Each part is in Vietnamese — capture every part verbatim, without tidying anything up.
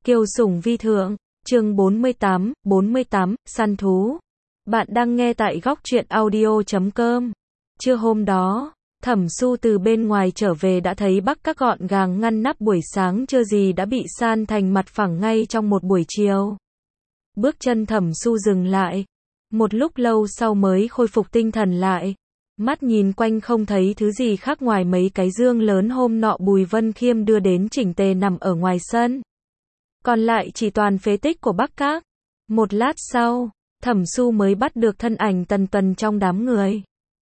Kiều Sủng Vi Thượng, chương bốn mươi tám, bốn mươi tám, săn thú. Bạn đang nghe tại góc truyện audio chấm com. Trưa hôm đó, Thẩm Su từ bên ngoài trở về đã thấy Bắc Các gọn gàng ngăn nắp buổi sáng chưa gì đã bị san thành mặt phẳng ngay trong một buổi chiều. Bước chân Thẩm Su dừng lại, một lúc lâu sau mới khôi phục tinh thần lại. Mắt nhìn quanh không thấy thứ gì khác ngoài mấy cái dương lớn hôm nọ Bùi Vân Khiêm đưa đến chỉnh tề nằm ở ngoài sân. Còn lại chỉ toàn phế tích của Bắc Các. Một lát sau, Thẩm Su mới bắt được thân ảnh Tần Tuần trong đám người.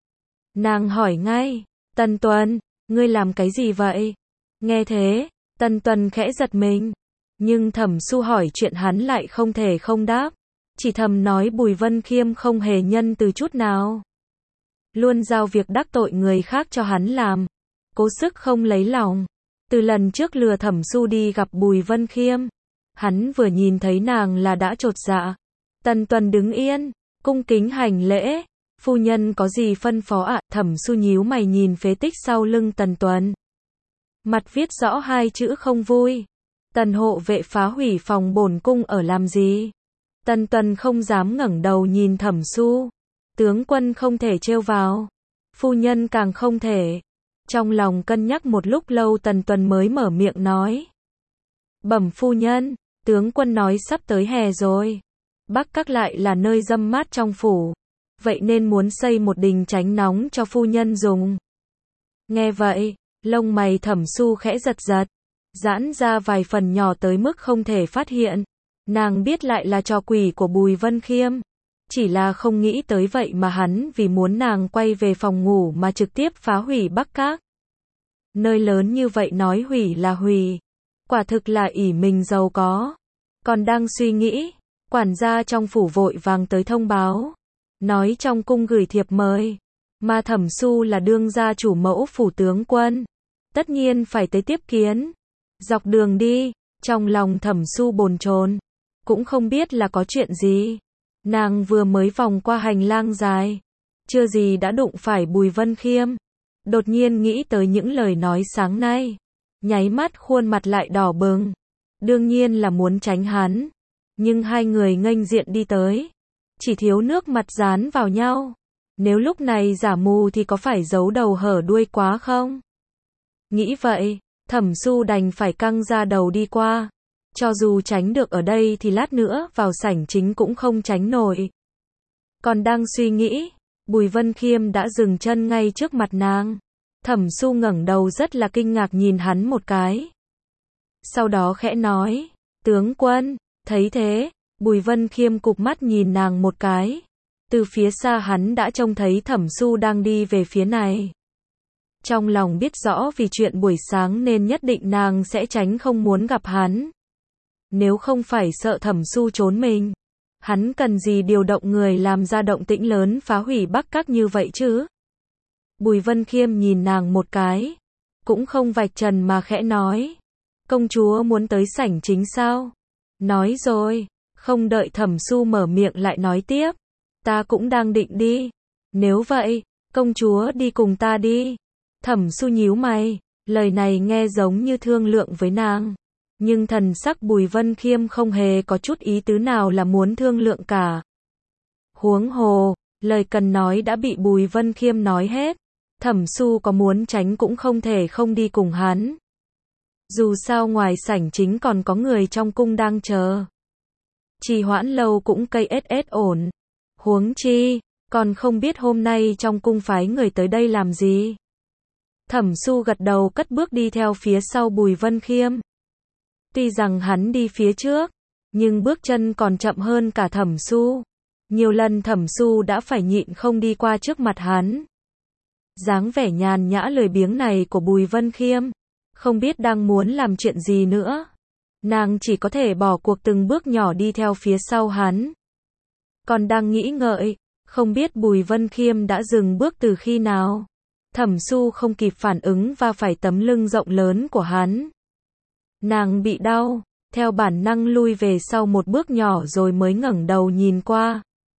Nàng hỏi ngay, Tần Tuần, ngươi làm cái gì vậy? Nghe thế, Tần Tuần khẽ giật mình. Nhưng Thẩm Su hỏi chuyện hắn lại không thể không đáp. Chỉ thầm nói Bùi Vân Khiêm không hề nhân từ chút nào. Luôn giao việc đắc tội người khác cho hắn làm. Cố sức không lấy lòng. Từ lần trước lừa Thẩm Su đi gặp Bùi Vân Khiêm, hắn vừa nhìn thấy nàng là đã chột dạ. Tần Tuần đứng yên, cung kính hành lễ. Phu nhân có gì phân phó ạ? À? Thẩm Su nhíu mày nhìn phế tích sau lưng Tần Tuần. Mặt viết rõ hai chữ không vui. Tần hộ vệ phá hủy phòng bổn cung ở làm gì? Tần Tuần không dám ngẩng đầu nhìn Thẩm Su. Tướng quân không thể trêu vào. Phu nhân càng không thể. Trong lòng cân nhắc một lúc lâu Tần Tuần mới mở miệng nói. Bẩm phu nhân, tướng quân nói sắp tới hè rồi. Bắc Các lại là nơi râm mát trong phủ. Vậy nên muốn xây một đình tránh nóng cho phu nhân dùng. Nghe vậy, lông mày Thẩm Su khẽ giật giật. Giãn ra vài phần nhỏ tới mức không thể phát hiện. Nàng biết lại là trò quỷ của Bùi Vân Khiêm. Chỉ là không nghĩ tới vậy mà hắn vì muốn nàng quay về phòng ngủ mà trực tiếp phá hủy Bắc Các. Nơi lớn như vậy nói hủy là hủy. Quả thực là ỷ mình giàu có. Còn đang suy nghĩ, quản gia trong phủ vội vàng tới thông báo. Nói trong cung gửi thiệp mời. Mà Thẩm Su là đương gia chủ mẫu phủ tướng quân. Tất nhiên phải tới tiếp kiến. Dọc đường đi, trong lòng Thẩm Su bồn chồn. Cũng không biết là có chuyện gì. Nàng vừa mới vòng qua hành lang dài. Chưa gì đã đụng phải Bùi Vân Khiêm. Đột nhiên nghĩ tới những lời nói sáng nay. Nháy mắt khuôn mặt lại đỏ bừng. Đương nhiên là muốn tránh hắn. Nhưng hai người nghênh diện đi tới. Chỉ thiếu nước mặt dán vào nhau. Nếu lúc này giả mù thì có phải giấu đầu hở đuôi quá không? Nghĩ vậy, Thẩm Su đành phải căng ra đầu đi qua. Cho dù tránh được ở đây thì lát nữa vào sảnh chính cũng không tránh nổi. Còn đang suy nghĩ, Bùi Vân Khiêm đã dừng chân ngay trước mặt nàng. Thẩm Su ngẩng đầu rất là kinh ngạc nhìn hắn một cái. Sau đó khẽ nói, tướng quân, thấy thế, Bùi Vân Khiêm cụp mắt nhìn nàng một cái. Từ phía xa hắn đã trông thấy Thẩm Su đang đi về phía này. Trong lòng biết rõ vì chuyện buổi sáng nên nhất định nàng sẽ tránh không muốn gặp hắn. Nếu không phải sợ Thẩm Su trốn mình, hắn cần gì điều động người làm ra động tĩnh lớn phá hủy Bắc Các như vậy chứ? Bùi Vân Khiêm nhìn nàng một cái, cũng không vạch trần mà khẽ nói. Công chúa muốn tới sảnh chính sao? Nói rồi, không đợi Thẩm Su mở miệng lại nói tiếp. Ta cũng đang định đi. Nếu vậy, công chúa đi cùng ta đi. Thẩm Su nhíu mày, lời này nghe giống như thương lượng với nàng. Nhưng thần sắc Bùi Vân Khiêm không hề có chút ý tứ nào là muốn thương lượng cả. Huống hồ, lời cần nói đã bị Bùi Vân Khiêm nói hết. Thẩm Su có muốn tránh cũng không thể không đi cùng hắn. Dù sao ngoài sảnh chính còn có người trong cung đang chờ. Trì hoãn lâu cũng cây ết ết ổn. Huống chi, còn không biết hôm nay trong cung phái người tới đây làm gì. Thẩm Su gật đầu cất bước đi theo phía sau Bùi Vân Khiêm. Tuy rằng hắn đi phía trước, nhưng bước chân còn chậm hơn cả Thẩm Su. Nhiều lần Thẩm Su đã phải nhịn không đi qua trước mặt hắn. Dáng vẻ nhàn nhã lười biếng này của Bùi Vân Khiêm, không biết đang muốn làm chuyện gì nữa. Nàng chỉ có thể bỏ cuộc từng bước nhỏ đi theo phía sau hắn. Còn đang nghĩ ngợi, không biết Bùi Vân Khiêm đã dừng bước từ khi nào. Thẩm Su không kịp phản ứng va phải tấm lưng rộng lớn của hắn. Nàng bị đau, theo bản năng lui về sau một bước nhỏ rồi mới ngẩng đầu nhìn qua.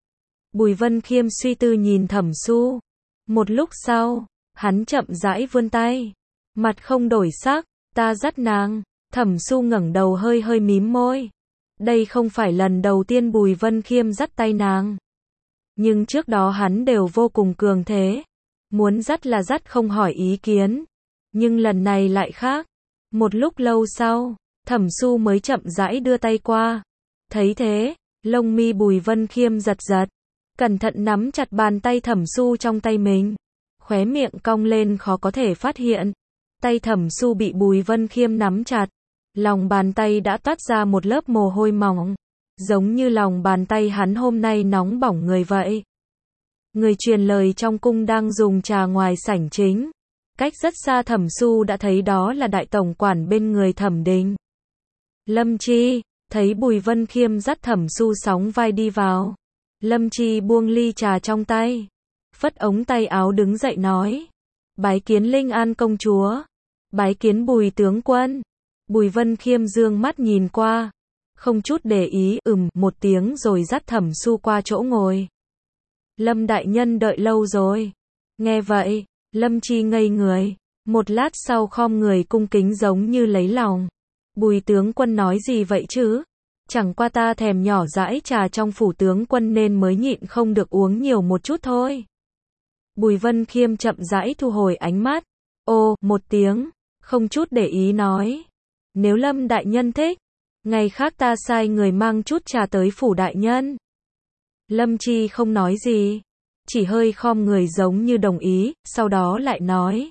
Bùi Vân Khiêm suy tư nhìn Thẩm Su. Một lúc sau, hắn chậm rãi vươn tay. Mặt không đổi sắc, ta dắt nàng. Thẩm Su ngẩng đầu hơi hơi mím môi. Đây không phải lần đầu tiên Bùi Vân Khiêm dắt tay nàng. Nhưng trước đó hắn đều vô cùng cường thế. Muốn dắt là dắt không hỏi ý kiến. Nhưng lần này lại khác. Một lúc lâu sau, Thẩm Su mới chậm rãi đưa tay qua. Thấy thế, lông mi Bùi Vân Khiêm giật giật. Cẩn thận nắm chặt bàn tay Thẩm Su trong tay mình. Khóe miệng cong lên khó có thể phát hiện. Tay Thẩm Su bị Bùi Vân Khiêm nắm chặt. Lòng bàn tay đã toát ra một lớp mồ hôi mỏng. Giống như lòng bàn tay hắn hôm nay nóng bỏng người vậy. Người truyền lời trong cung đang dùng trà ngoài sảnh chính. Cách rất xa Thẩm Su đã thấy đó là đại tổng quản bên người Thẩm Đình. Lâm Chi, thấy Bùi Vân Khiêm dắt Thẩm Su sóng vai đi vào. Lâm Chi buông ly trà trong tay. Phất ống tay áo đứng dậy nói. Bái kiến Linh An công chúa. Bái kiến Bùi tướng quân. Bùi Vân Khiêm dương mắt nhìn qua. Không chút để ý ừm một tiếng rồi dắt Thẩm Su qua chỗ ngồi. Lâm đại nhân đợi lâu rồi. Nghe vậy, Lâm Chi ngây người. Một lát sau khom người cung kính giống như lấy lòng. Bùi tướng quân nói gì vậy chứ? Chẳng qua ta thèm nhỏ dãi trà trong phủ tướng quân nên mới nhịn không được uống nhiều một chút thôi. Bùi Vân Khiêm chậm rãi thu hồi ánh mắt. Ô, một tiếng, không chút để ý nói. Nếu Lâm đại nhân thích, ngày khác ta sai người mang chút trà tới phủ đại nhân. Lâm Chi không nói gì, chỉ hơi khom người giống như đồng ý, sau đó lại nói.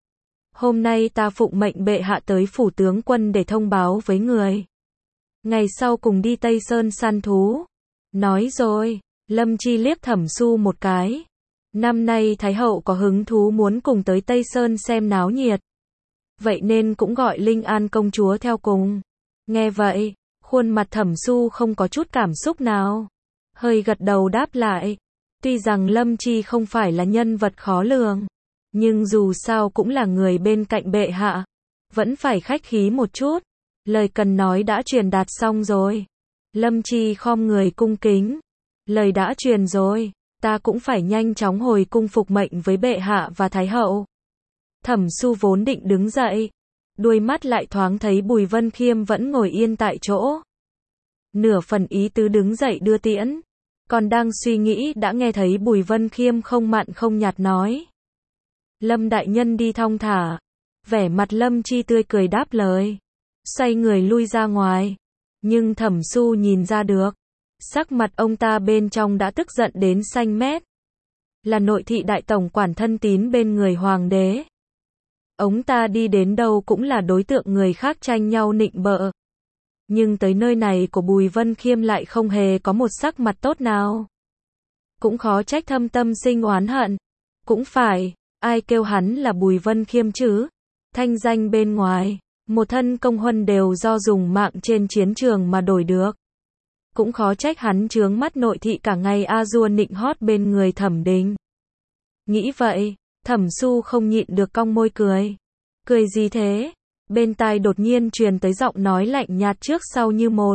Hôm nay ta phụng mệnh bệ hạ tới phủ tướng quân để thông báo với người. Ngày sau cùng đi Tây Sơn săn thú. Nói rồi, Lâm Chi liếc Thẩm Su một cái. Năm nay Thái hậu có hứng thú muốn cùng tới Tây Sơn xem náo nhiệt. Vậy nên cũng gọi Linh An công chúa theo cùng. Nghe vậy, khuôn mặt Thẩm Su không có chút cảm xúc nào. Hơi gật đầu đáp lại. Tuy rằng Lâm Chi không phải là nhân vật khó lường, nhưng dù sao cũng là người bên cạnh bệ hạ. Vẫn phải khách khí một chút. Lời cần nói đã truyền đạt xong rồi. Lâm Chi khom người cung kính. Lời đã truyền rồi, ta cũng phải nhanh chóng hồi cung phục mệnh với bệ hạ và Thái hậu. Thẩm Su vốn định đứng dậy. Đuôi mắt lại thoáng thấy Bùi Vân Khiêm vẫn ngồi yên tại chỗ. Nửa phần ý tứ đứng dậy đưa tiễn. Còn đang suy nghĩ đã nghe thấy Bùi Vân Khiêm không mặn không nhạt nói. Lâm đại nhân đi thong thả. Vẻ mặt Lâm Chi tươi cười đáp lời. Xoay người lui ra ngoài. Nhưng Thẩm Su nhìn ra được. Sắc mặt ông ta bên trong đã tức giận đến xanh mét. Là nội thị đại tổng quản thân tín bên người hoàng đế. Ông ta đi đến đâu cũng là đối tượng người khác tranh nhau nịnh bợ. Nhưng tới nơi này của Bùi Vân Khiêm lại không hề có một sắc mặt tốt nào. Cũng khó trách thâm tâm sinh oán hận. Cũng phải, ai kêu hắn là Bùi Vân Khiêm chứ? Thanh danh bên ngoài, một thân công huân đều do dùng mạng trên chiến trường mà đổi được. Cũng khó trách hắn chướng mắt nội thị cả ngày a dua nịnh hót bên người Thẩm Đình. Nghĩ vậy, Thẩm Su không nhịn được cong môi cười. Cười gì thế? Bên tai đột nhiên truyền tới giọng nói lạnh nhạt trước sau như một.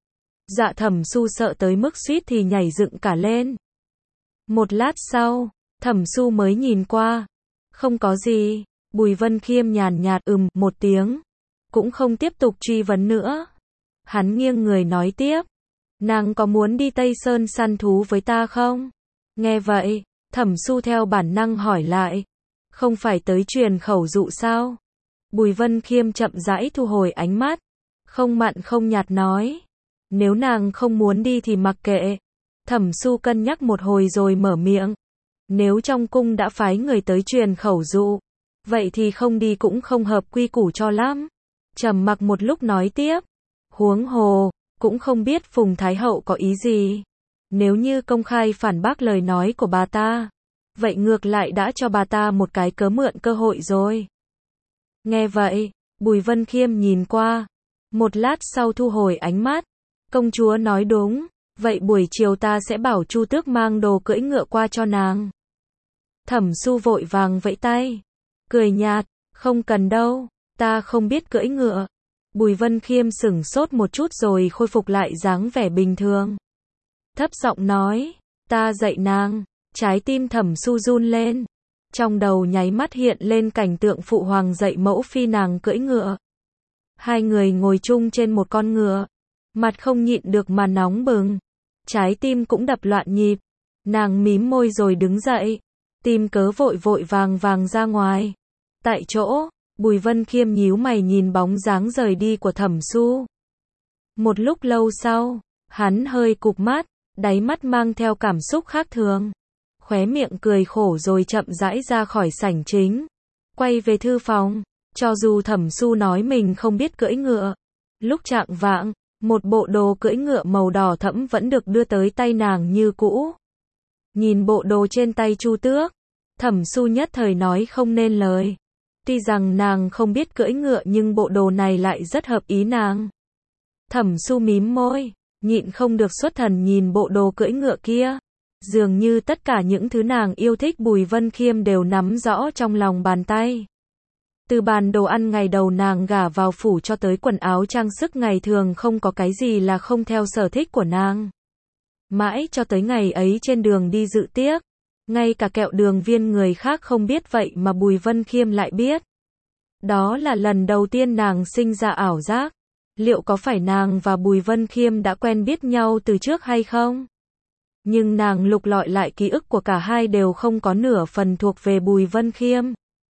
Dạ Thẩm Su sợ tới mức suýt thì nhảy dựng cả lên. Một lát sau, Thẩm Su mới nhìn qua. Không có gì. Bùi Vân Khiêm nhàn nhạt ừm một tiếng. Cũng không tiếp tục truy vấn nữa. Hắn nghiêng người nói tiếp. Nàng có muốn đi Tây Sơn săn thú với ta không? Nghe vậy, Thẩm Su theo bản năng hỏi lại. Không phải tới truyền khẩu dụ sao? Bùi Vân Khiêm chậm rãi thu hồi ánh mắt. Không mặn không nhạt nói. Nếu nàng không muốn đi thì mặc kệ. Thẩm Su cân nhắc một hồi rồi mở miệng. Nếu trong cung đã phái người tới truyền khẩu dụ, vậy thì không đi cũng không hợp quy củ cho lắm. Trầm mặc một lúc nói tiếp. Huống hồ, cũng không biết Phùng Thái hậu có ý gì. Nếu như công khai phản bác lời nói của bà ta, vậy ngược lại đã cho bà ta một cái cớ mượn cơ hội rồi. Nghe vậy, Bùi Vân Khiêm nhìn qua. Một lát sau thu hồi ánh mắt. Công chúa nói đúng. Vậy buổi chiều ta sẽ bảo Chu Tước mang đồ cưỡi ngựa qua cho nàng. Thẩm Su vội vàng vẫy tay. Cười nhạt. Không cần đâu. Ta không biết cưỡi ngựa. Bùi Vân Khiêm sửng sốt một chút rồi khôi phục lại dáng vẻ bình thường. Thấp giọng nói. Ta dạy nàng. Trái tim Thẩm Su run lên. Trong đầu nháy mắt hiện lên cảnh tượng phụ hoàng dạy mẫu phi nàng cưỡi ngựa. Hai người ngồi chung trên một con ngựa. Mặt không nhịn được mà nóng bừng. Trái tim cũng đập loạn nhịp. Nàng mím môi rồi đứng dậy. Tìm cớ vội vội vàng vàng ra ngoài. Tại chỗ, Bùi Vân Khiêm nhíu mày nhìn bóng dáng rời đi của Thẩm Su. Một lúc lâu sau, hắn hơi cụp mắt, đáy mắt mang theo cảm xúc khác thường. Khóe miệng cười khổ rồi chậm rãi ra khỏi sảnh chính. Quay về thư phòng, cho dù Thẩm Su nói mình không biết cưỡi ngựa. Lúc chạng vạng, một bộ đồ cưỡi ngựa màu đỏ thẫm vẫn được đưa tới tay nàng như cũ. Nhìn bộ đồ trên tay Chu Tước, Thẩm Su nhất thời nói không nên lời. Tuy rằng nàng không biết cưỡi ngựa nhưng bộ đồ này lại rất hợp ý nàng. Thẩm Su mím môi, nhịn không được xuất thần nhìn bộ đồ cưỡi ngựa kia. Dường như tất cả những thứ nàng yêu thích Bùi Vân Khiêm đều nắm rõ trong lòng bàn tay. Từ bàn đồ ăn ngày đầu nàng gả vào phủ cho tới quần áo trang sức ngày thường không có cái gì là không theo sở thích của nàng. Mãi cho tới ngày ấy trên đường đi dự tiệc, ngay cả kẹo đường viên người khác không biết vậy mà Bùi Vân Khiêm lại biết. Đó là lần đầu tiên nàng sinh ra ảo giác. Liệu có phải nàng và Bùi Vân Khiêm đã quen biết nhau từ trước hay không? Nhưng nàng lục lọi lại ký ức của cả hai đều không có nửa phần thuộc về Bùi Vân Khiêm.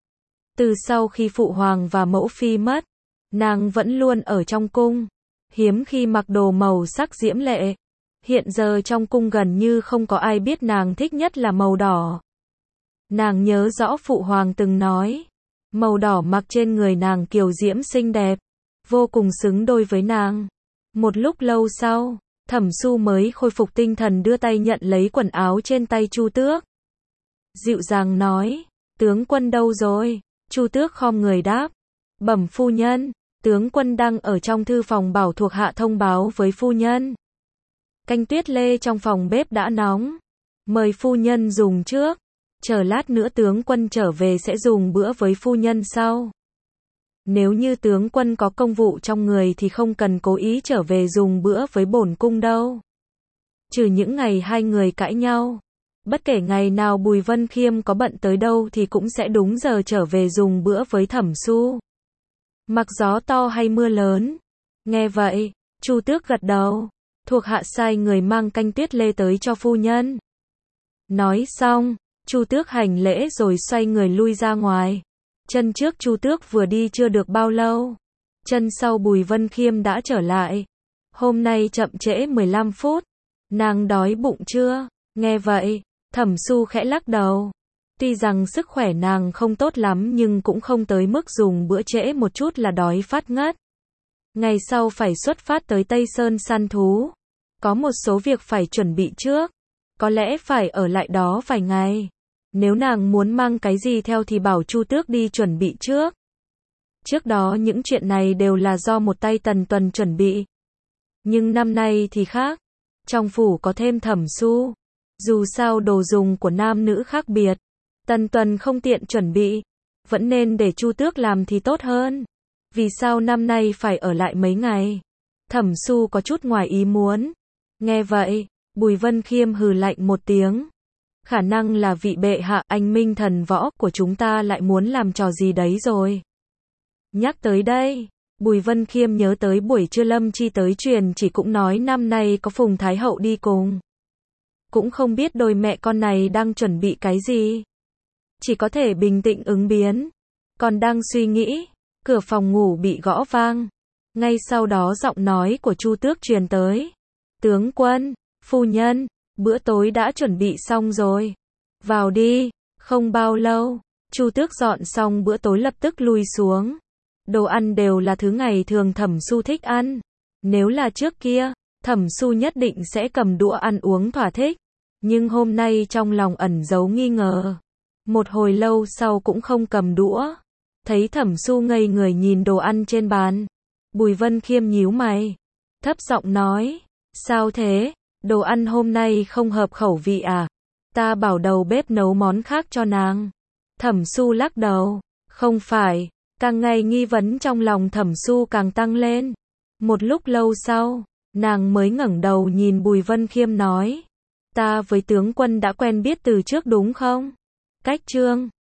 Từ sau khi phụ hoàng và mẫu phi mất, nàng vẫn luôn ở trong cung, hiếm khi mặc đồ màu sắc diễm lệ. Hiện giờ trong cung gần như không có ai biết nàng thích nhất là màu đỏ. Nàng nhớ rõ phụ hoàng từng nói, màu đỏ mặc trên người nàng kiều diễm xinh đẹp, vô cùng xứng đôi với nàng. Một lúc lâu sau, Thẩm Su mới khôi phục tinh thần đưa tay nhận lấy quần áo trên tay Chu Tước. Dịu dàng nói, tướng quân đâu rồi? Chu Tước khom người đáp, bẩm phu nhân, tướng quân đang ở trong thư phòng bảo thuộc hạ thông báo với phu nhân. Canh tuyết lê trong phòng bếp đã nóng, mời phu nhân dùng trước, chờ lát nữa tướng quân trở về sẽ dùng bữa với phu nhân sau. Nếu như tướng quân có công vụ trong người thì không cần cố ý trở về dùng bữa với bổn cung đâu. Trừ những ngày hai người cãi nhau, bất kể ngày nào Bùi Vân Khiêm có bận tới đâu thì cũng sẽ đúng giờ trở về dùng bữa với Thẩm Su. Mặc gió to hay mưa lớn. Nghe vậy, Chu Tước gật đầu, thuộc hạ sai người mang canh tuyết lê tới cho phu nhân. Nói xong, Chu Tước hành lễ rồi xoay người lui ra ngoài. Chân trước Chu Tước vừa đi chưa được bao lâu, chân sau Bùi Vân Khiêm đã trở lại. Hôm nay chậm trễ mười lăm phút, nàng đói bụng chưa? Nghe vậy, Thẩm Su khẽ lắc đầu. Tuy rằng sức khỏe nàng không tốt lắm nhưng cũng không tới mức dùng bữa trễ một chút là đói phát ngất. Ngày sau phải xuất phát tới Tây Sơn săn thú. Có một số việc phải chuẩn bị trước. Có lẽ phải ở lại đó vài ngày. Nếu nàng muốn mang cái gì theo thì bảo Chu Tước đi chuẩn bị trước. Trước đó những chuyện này đều là do một tay Tần Tuần chuẩn bị. Nhưng năm nay thì khác. Trong phủ có thêm Thẩm Su. Dù sao đồ dùng của nam nữ khác biệt, Tần Tuần không tiện chuẩn bị. Vẫn nên để Chu Tước làm thì tốt hơn. Vì sao năm nay phải ở lại mấy ngày? Thẩm Su có chút ngoài ý muốn. Nghe vậy, Bùi Vân Khiêm hừ lạnh một tiếng. Khả năng là vị bệ hạ anh minh thần võ của chúng ta lại muốn làm trò gì đấy rồi. Nhắc tới đây, Bùi Vân Khiêm nhớ tới buổi trưa Lâm Chi tới truyền chỉ cũng nói năm nay có Phùng Thái Hậu đi cùng. Cũng không biết đôi mẹ con này đang chuẩn bị cái gì. Chỉ có thể bình tĩnh ứng biến. Còn đang suy nghĩ, cửa phòng ngủ bị gõ vang. Ngay sau đó giọng nói của Chu Tước truyền tới. Tướng quân, phu nhân, bữa tối đã chuẩn bị xong rồi. Vào đi. Không bao lâu, Chu Tước dọn xong bữa tối lập tức lui xuống. Đồ ăn đều là thứ ngày thường Thẩm Su thích ăn. Nếu là trước kia, Thẩm Su nhất định sẽ cầm đũa ăn uống thỏa thích. Nhưng hôm nay trong lòng ẩn giấu nghi ngờ. Một hồi lâu sau cũng không cầm đũa. Thấy Thẩm Su ngây người nhìn đồ ăn trên bàn. Bùi Vân Khiêm nhíu mày. Thấp giọng nói. Sao thế? Đồ ăn hôm nay không hợp khẩu vị à? Ta bảo đầu bếp nấu món khác cho nàng. Thẩm Su lắc đầu. Không phải. Càng ngày nghi vấn trong lòng Thẩm Su càng tăng lên. Một lúc lâu sau, nàng mới ngẩng đầu nhìn Bùi Vân Khiêm nói. Ta với tướng quân đã quen biết từ trước đúng không? Cách chương